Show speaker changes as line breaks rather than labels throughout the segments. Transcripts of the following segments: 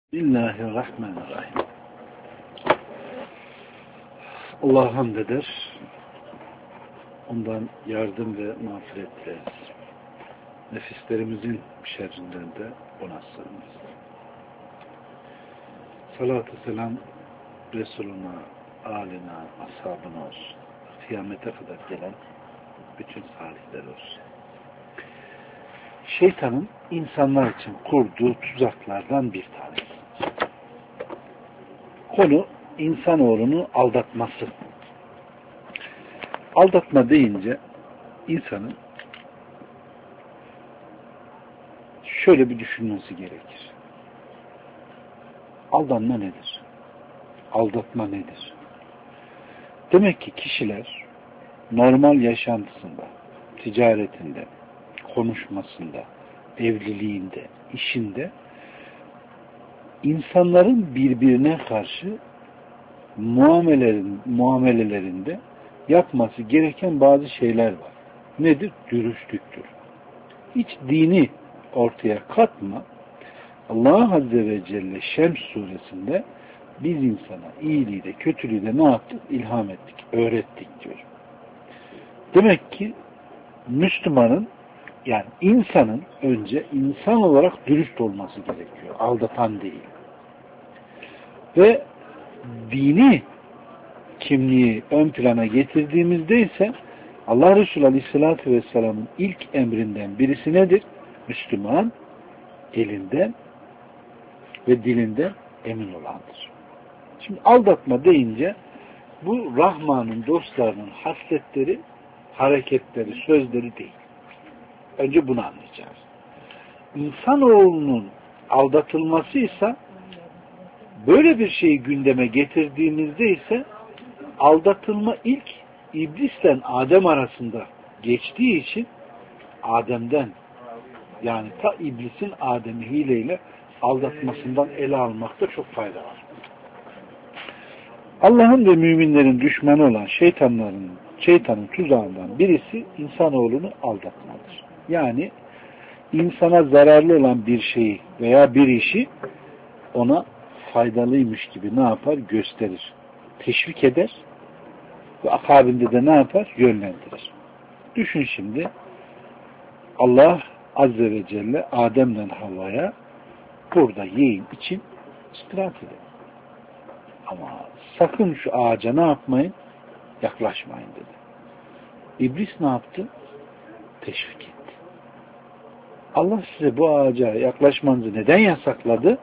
Bismillahirrahmanirrahim. Allah'a hamd eder. Ondan yardım ve mağfiret dileriz. Nefislerimizin şerrinden de ona sığınırız. Salatü selam Resuluna, âline, ashabına olsun. Kıyamete kadar gelen bütün salihler olsun. Şeytanın insanlar için kurduğu tuzaklardan bir tanesi. Konu insanoğlunu aldatması. Aldatma deyince insanın şöyle bir düşünmesi gerekir. Aldanma nedir? Aldatma nedir? Demek ki kişiler normal yaşantısında, ticaretinde, konuşmasında, evliliğinde, işinde insanların birbirine karşı muamelelerinde yapması gereken bazı şeyler var. Nedir? Dürüstlüktür. Hiç dini ortaya katma. Allah Azze ve Celle Şems suresinde biz insana iyiliği de kötülüğü de ne yaptık? İlham ettik, öğrettik diyor. Demek ki Müslümanın yani insanın önce insan olarak dürüst olması gerekiyor. Aldatan değil. Ve dini kimliği ön plana getirdiğimizde ise Allah Resulü Aleyhisselatü Vesselam'ın ilk emrinden birisi nedir? Müslüman elinden ve dilinden emin olandır. Şimdi aldatma deyince bu Rahman'ın dostlarının hasletleri, hareketleri, sözleri değil. Önce bunu anlayacağız. İnsanoğlunun aldatılması ise böyle bir şeyi gündeme getirdiğimizde ise aldatılma ilk İblis'le Adem arasında geçtiği için Adem'den yani ta İblis'in Adem'i hileyle aldatmasından ele almakta çok fayda var. Allah'ın ve müminlerin düşmanı olan şeytanın tuzağından birisi insanoğlunu aldatmadır. Yani insana zararlı olan bir şeyi veya bir işi ona faydalıymış gibi ne yapar? Gösterir. Teşvik eder ve akabinde de ne yapar? Yönlendirir. Düşün şimdi Allah Azze ve Celle Adem'le Havva'ya burada yiyin için istirahat edin. Ama sakın şu ağaca ne yapmayın? Yaklaşmayın dedi. İblis ne yaptı? Teşvik etti. Allah size bu ağaca yaklaşmanızı neden yasakladı?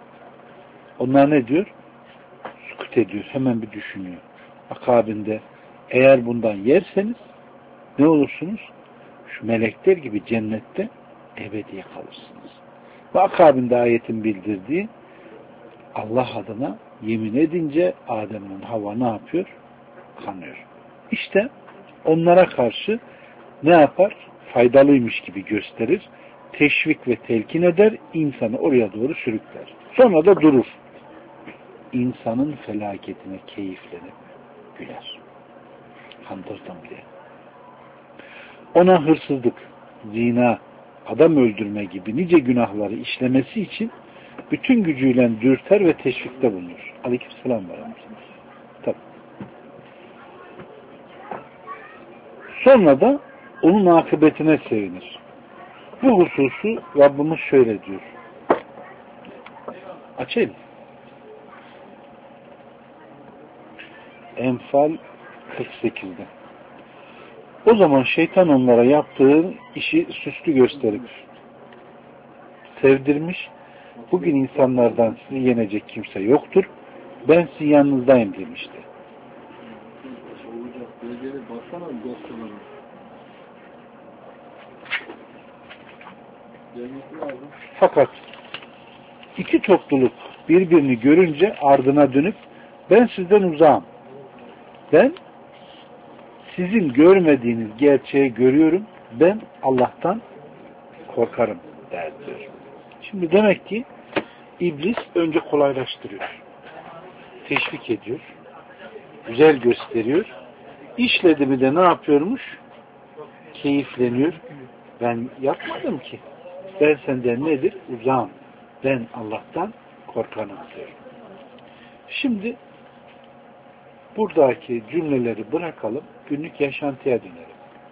Onlar ne diyor? Sükut ediyor. Hemen bir düşünüyor. Akabinde eğer bundan yerseniz ne olursunuz? Şu melekler gibi cennette ebediye kalırsınız. Ve akabinde ayetin bildirdiği Allah adına yemin edince Adem'in Havva ne yapıyor? Kanıyor. İşte onlara karşı ne yapar? Faydalıymış gibi gösterir. Teşvik ve telkin eder. İnsanı oraya doğru sürükler. Sonra da durur. İnsanın felaketine keyiflenip güler. Kandırdım diye. Ona hırsızlık, zina, adam öldürme gibi nice günahları işlemesi için bütün gücüyle dürter ve teşvikte bulunur. Aleykümselam var. Tabii. Sonra da onun akıbetine sevinir. Bu hususu Rabbimiz şöyle diyor. Açayım. Enfal 48'de. O zaman şeytan onlara yaptığı işi süslü gösterip sevdirmiş. Bugün insanlardan sizi yenecek kimse yoktur. Ben sizin yanınızdayım demişti. Fakat iki topluluk birbirini görünce ardına dönüp ben sizden uzağım. Ben sizin görmediğiniz gerçeği görüyorum. Ben Allah'tan korkarım der diyor. Şimdi demek ki İblis önce kolaylaştırıyor. Teşvik ediyor. Güzel gösteriyor. İşledi mi de ne yapıyormuş? Keyifleniyor. Ben yapmadım ki. Ben senden nedir? Uzağım. Ben Allah'tan korkanım diyor. Şimdi buradaki cümleleri bırakalım, günlük yaşantıya dönelim.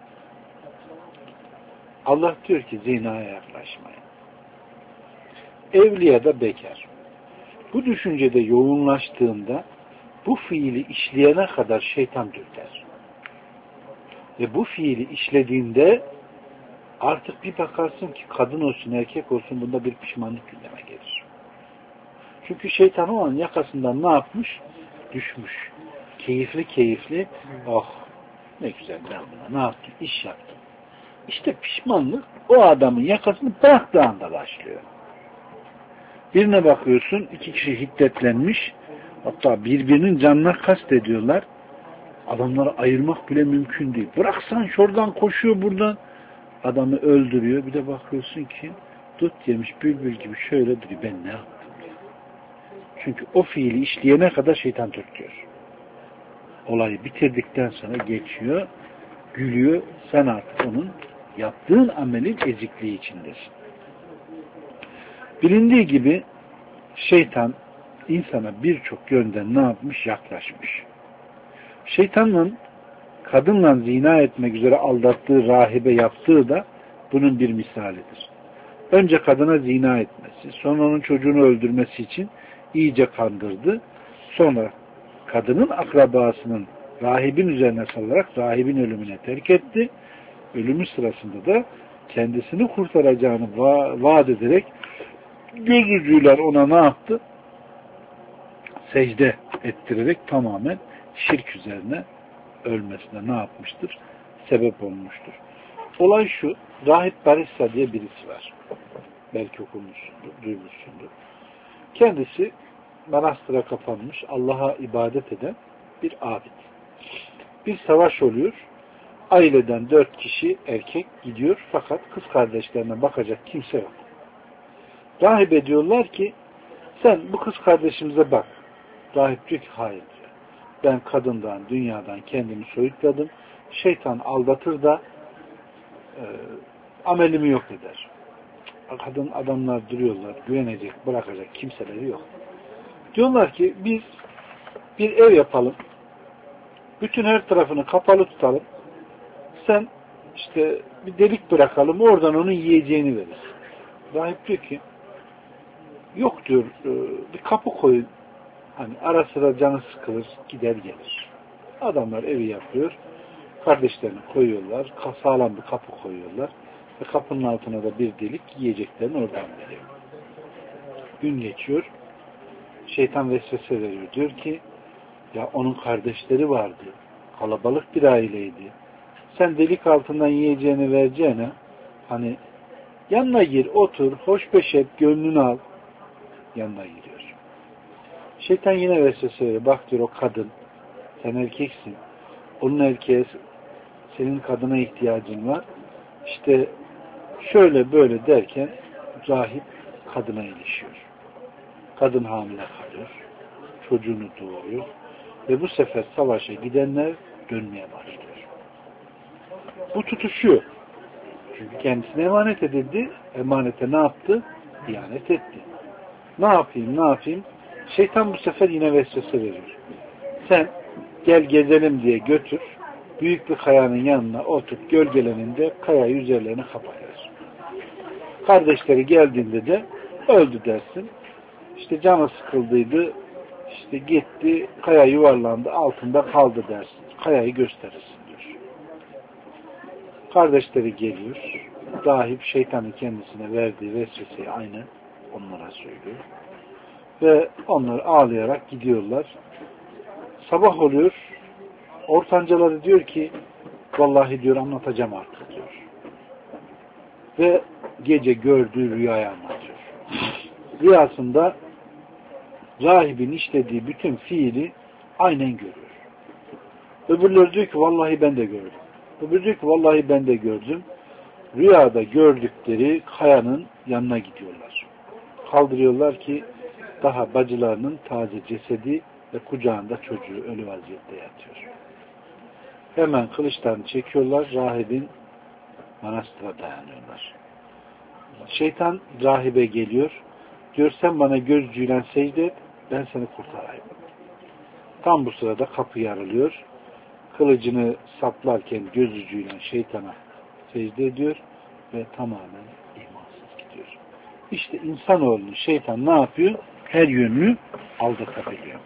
Allah diyor ki zinaya yaklaşmayın. Evli ya da bekar. Bu düşüncede yoğunlaştığında bu fiili işleyene kadar şeytan dürter. Ve bu fiili işlediğinde artık bir bakarsın ki kadın olsun erkek olsun bunda bir pişmanlık gündeme gelir. Çünkü şeytan o an yakasından ne yapmış? Düşmüş. Keyifli keyifli oh ne güzel ben buna ne yaptım? İş yaptım. İşte pişmanlık o adamın yakasını bıraktığı anda başlıyor. Birine bakıyorsun iki kişi hiddetlenmiş hatta birbirinin canına kast ediyorlar. Adamları ayırmak bile mümkün değil. Bıraksan şuradan koşuyor buradan. Adamı öldürüyor. Bir de bakıyorsun ki dut yemiş bülbül gibi şöyle duruyor. Ben ne yaptım diye. Çünkü o fiili işleyene kadar şeytan dürtüyor. Olayı bitirdikten sonra geçiyor, gülüyor. Sen artık onun yaptığın amelin ezikliği içindesin. Bilindiği gibi şeytan insana birçok yönden ne yapmış? Yaklaşmış. Şeytanın kadınla zina etmek üzere aldattığı rahibe yaptığı da bunun bir misalidir. Önce kadına zina etmesi, sonra onun çocuğunu öldürmesi için iyice kandırdı. Sonra kadının akrabasının rahibin üzerine salarak rahibin ölümüne terk etti. Ölümü sırasında da kendisini kurtaracağını vaat ederek göz ucuyla ona ne yaptı? Secde ettirerek tamamen şirk üzerine ölmesine ne yapmıştır? Sebep olmuştur. Olay şu, Rahip Barissa diye birisi var. Belki okumuşsundur, duymuşsundur. Kendisi manastıra kapanmış, Allah'a ibadet eden bir abid. Bir savaş oluyor. Aileden 4 kişi erkek gidiyor fakat kız kardeşlerine bakacak kimse yok. Rahibe diyorlar ki sen bu kız kardeşimize bak. Rahip diyor ki hayır diyor. Ben kadından, dünyadan kendimi soyutladım. Şeytan aldatır da amelimi yok eder. Kadın adamlar duruyorlar, güvenecek, bırakacak kimseleri yok. Diyorlar ki biz bir ev yapalım. Bütün her tarafını kapalı tutalım. Sen işte bir delik bırakalım, oradan onun yiyeceğini verir. Rahip diyor ki yok diyor, bir kapı koyun. Hani ara sıra canı sıkılır, gider gelir. Adamlar evi yapıyor. Kardeşlerini koyuyorlar. Sağlam bir kapı koyuyorlar. Ve kapının altına da bir delik yiyeceklerini oradan veriyor. Gün geçiyor. Şeytan vesvese veriyor. Diyor ki ya onun kardeşleri vardı. Kalabalık bir aileydi. Sen delik altından yiyeceğini vereceğine hani yanına gir, otur, hoşbeş et, gönlünü al. Yanına giriyor. Şeytan yine vesvese veriyor. Bak diyor o kadın. Sen erkeksin. Onun erkeğe senin kadına ihtiyacın var. İşte şöyle böyle derken rahip kadına ilişiyor. Kadın hamile kalıyor. Çocuğunu doğuruyor. Ve bu sefer savaşa gidenler dönmeye başlıyor. Bu tutuşuyor. Çünkü kendisine emanet edildi. Emanete ne yaptı? İhanet etti. Ne yapayım? Şeytan bu sefer yine vesvese veriyor. Sen gel gezelim diye götür. Büyük bir kayanın yanına oturup gölgeleninde kayayı üzerlerine kapatır. Kardeşleri geldiğinde de öldü dersin. İşte canı sıkıldıydı. İşte gitti, kaya yuvarlandı, altında kaldı dersin. Kayayı gösterirsin diyor. Kardeşleri geliyor. Rahip şeytanın kendisine verdiği vesveseyi aynen onlara söylüyor. Ve onlar ağlayarak gidiyorlar. Sabah oluyor. Ortancaları diyor ki vallahi diyor anlatacağım artık diyor. Ve gece gördüğü rüyayı anlatıyor. Rüyasında rahibin işlediği bütün fiili aynen görüyor. Öbürleri diyor ki vallahi ben de gördüm. Öbürü diyor ki vallahi ben de gördüm. Rüyada gördükleri kayanın yanına gidiyorlar. Kaldırıyorlar ki daha bacılarının taze cesedi ve kucağında çocuğu ölü vaziyette yatıyor. Hemen kılıçlarını çekiyorlar. Rahibin manastıra dayanıyorlar. Şeytan rahibe geliyor. Diyor sen bana gözcüyle secde et, ben seni kurtarayım. Tam bu sırada kapı yarılıyor. Kılıcını saplarken gözcüyle şeytana secde ediyor ve tamamen imansız gidiyor. İşte insanoğlunun şeytan ne yapıyor? Her yönünü aldatabiliyor.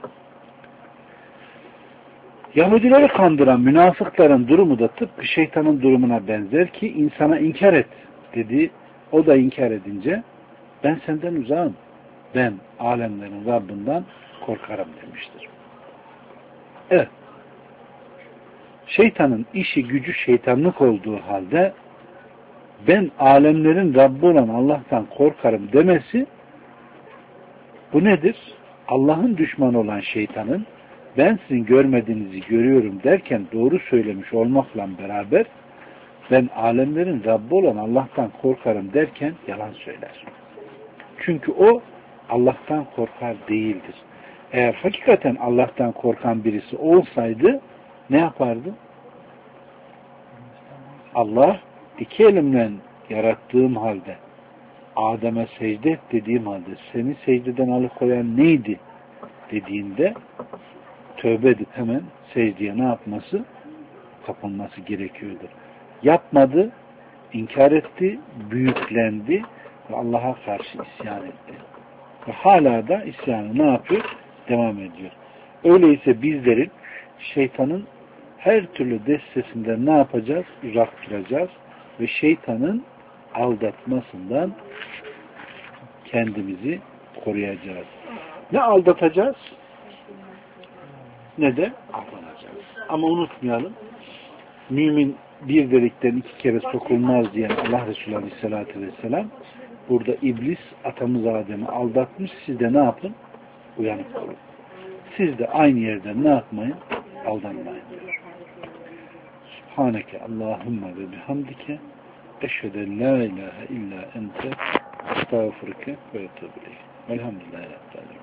Yahudileri kandıran münafıkların durumu da tıpkı şeytanın durumuna benzer ki insana inkar et dedi. O da inkar edince ben senden uzağım. Ben alemlerin Rabbinden korkarım demiştir. Evet. Şeytanın işi gücü şeytanlık olduğu halde ben alemlerin Rabbi olan Allah'tan korkarım demesi bu nedir? Allah'ın düşmanı olan şeytanın ben sizin görmediğinizi görüyorum derken doğru söylemiş olmakla beraber ben alemlerin Rabbi olan Allah'tan korkarım derken yalan söyler. Çünkü o Allah'tan korkar değildir. Eğer hakikaten Allah'tan korkan birisi olsaydı ne yapardı? Allah iki elimle yarattığım halde Adem'e secde et dediğim halde seni secdeden alıkoyan neydi dediğinde tövbe edip hemen secdeye ne yapması? Kapılması gerekiyordu. Yapmadı, inkar etti, büyüklendi ve Allah'a karşı isyan etti. Ve hala da isyanı ne yapıyor? Devam ediyor. Öyleyse bizlerin şeytanın her türlü destesinden ne yapacağız? Uzak duracağız ve şeytanın aldatmasından kendimizi koruyacağız. Ne aldatacağız ne de aldanacağız. Ama unutmayalım, mümin bir delikten iki kere sokulmaz diyen Allah Resulü Aleyhisselatü Vesselam burada iblis atamız Adem'i aldatmış. Siz de ne yapın? Uyanık olun. Siz de aynı yerden ne yapmayın? Aldanmayın diyor. Subhaneke Allahümme ve bihamdike eşheden la ilahe illa ente estağfurke ve etûbü ileyh. Velhamdülillahi Rabbil âlemin.